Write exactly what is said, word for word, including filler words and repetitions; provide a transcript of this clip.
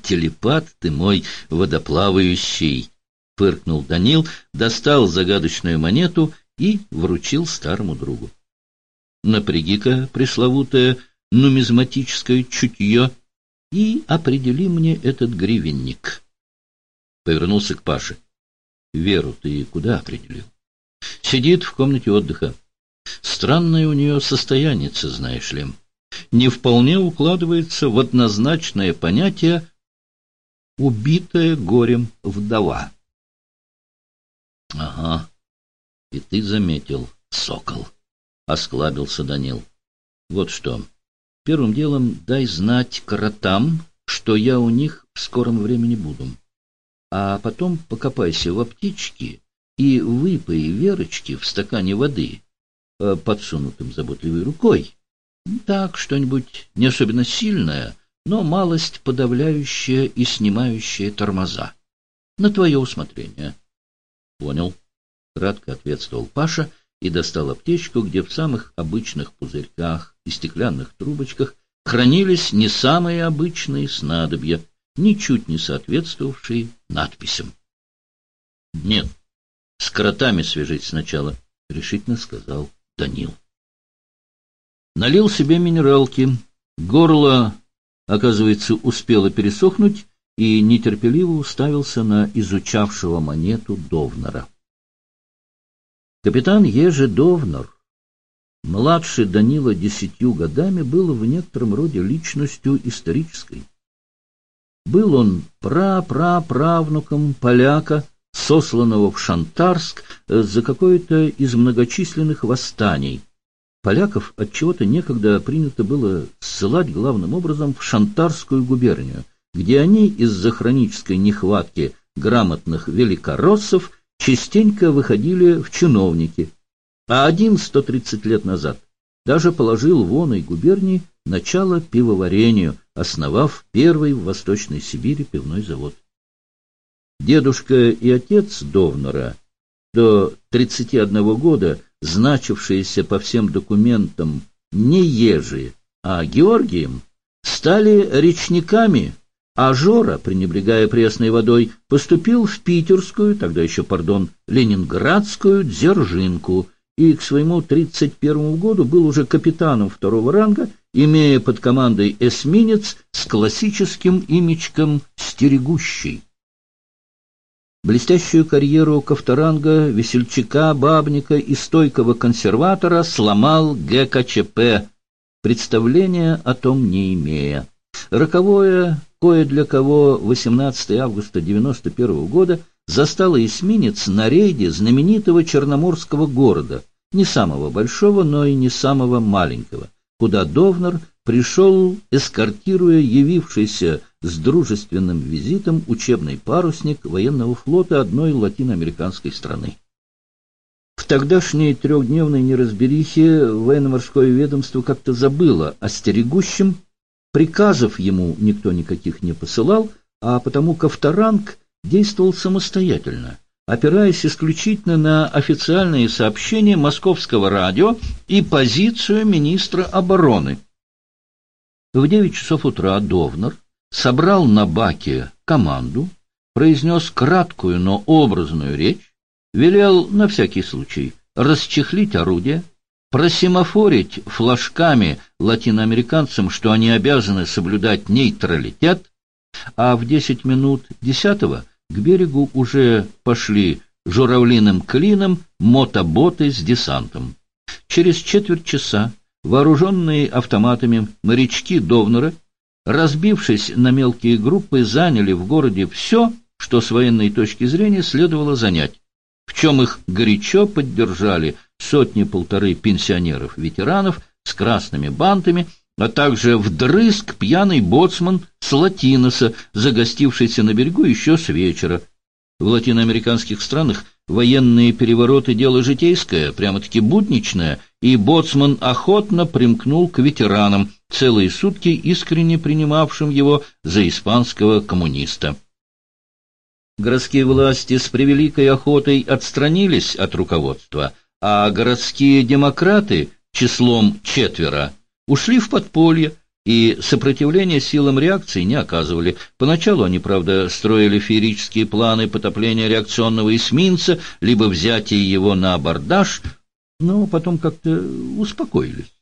телепат ты мой водоплавающий, — фыркнул Данил, достал загадочную монету и вручил старому другу. Напряги-ка пресловутое нумизматическое чутье и определи мне этот гривенник. Повернулся к Паше. Веру ты куда определил? Сидит в комнате отдыха. Странное у нее состояние, знаешь ли. Не вполне укладывается в однозначное понятие «убитая горем вдова». — Ага, и ты заметил, сокол, — осклабился Данил. — Вот что, первым делом дай знать кротам, что я у них в скором времени буду. А потом покопайся в аптечке и выпей Верочке в стакане воды, подсунутым заботливой рукой. Так, что-нибудь не особенно сильное, но малость подавляющая и снимающая тормоза. На твое усмотрение. — Понял, — кратко ответствовал Паша и достал аптечку, где в самых обычных пузырьках и стеклянных трубочках хранились не самые обычные снадобья, ничуть не соответствовавшие надписям. — Нет, с кротами свяжись сначала, — решительно сказал Данил. Налил себе минералки. Горло, оказывается, успело пересохнуть, и нетерпеливо уставился на изучавшего монету Довнера. Капитан Ежи Довнер, младше Данила десятью годами, был в некотором роде личностью исторической. Был он пра-пра-правнуком поляка, сосланного в Шантарск за какое-то из многочисленных восстаний. Поляков отчего-то некогда принято было ссылать главным образом в Шантарскую губернию, где они из-за хронической нехватки грамотных великороссов частенько выходили в чиновники, а один сто тридцать лет назад даже положил в оной губернии начало пивоварению, основав первый в Восточной Сибири пивной завод. Дедушка и отец Довнера, до тридцати одного года значившиеся по всем документам не Ежи, а Георгием, стали речниками, а Жора, пренебрегая пресной водой, поступил в питерскую, тогда еще, пардон, ленинградскую Дзержинку и к своему тридцать первому году был уже капитаном второго ранга, имея под командой эсминец с классическим имечком «Стерегущий». Блестящую карьеру ковторанга, весельчака, бабника и стойкого консерватора сломал ГКЧП, представления о том не имея. Роковое, кое для кого восемнадцатого августа девяносто первого года застало эсминец на рейде знаменитого черноморского города, не самого большого, но и не самого маленького, куда Довнер пришел, эскортируя явившийся с дружественным визитом учебный парусник военного флота одной латиноамериканской страны. В тогдашней трехдневной неразберихе военно-морское ведомство как-то забыло о стерегущем, приказов ему никто никаких не посылал, а потому ковторанг действовал самостоятельно, опираясь исключительно на официальные сообщения московского радио и позицию министра обороны. В девять часов утра Довнер собрал на баке команду, произнес краткую, но образную речь, велел на всякий случай расчехлить орудие, просемафорить флажками латиноамериканцам, что они обязаны соблюдать нейтралитет, а в десять минут десятого к берегу уже пошли журавлиным клином мотоботы с десантом. Через четверть часа вооруженные автоматами морячки Довнера, разбившись на мелкие группы, заняли в городе все, что с военной точки зрения следовало занять, в чем их горячо поддержали сотни-полторы пенсионеров-ветеранов с красными бантами, а также вдрызг пьяный боцман с Латиноса, загостившийся на берегу еще с вечера. В латиноамериканских странах военные перевороты — дело житейское, прямо-таки будничное, и боцман охотно примкнул к ветеранам, целые сутки искренне принимавшим его за испанского коммуниста. Городские власти с превеликой охотой отстранились от руководства, а городские демократы числом четверо ушли в подполье и сопротивления силам реакции не оказывали. Поначалу они, правда, строили феерические планы потопления реакционного эсминца, либо взятия его на абордаж, но потом как-то успокоились.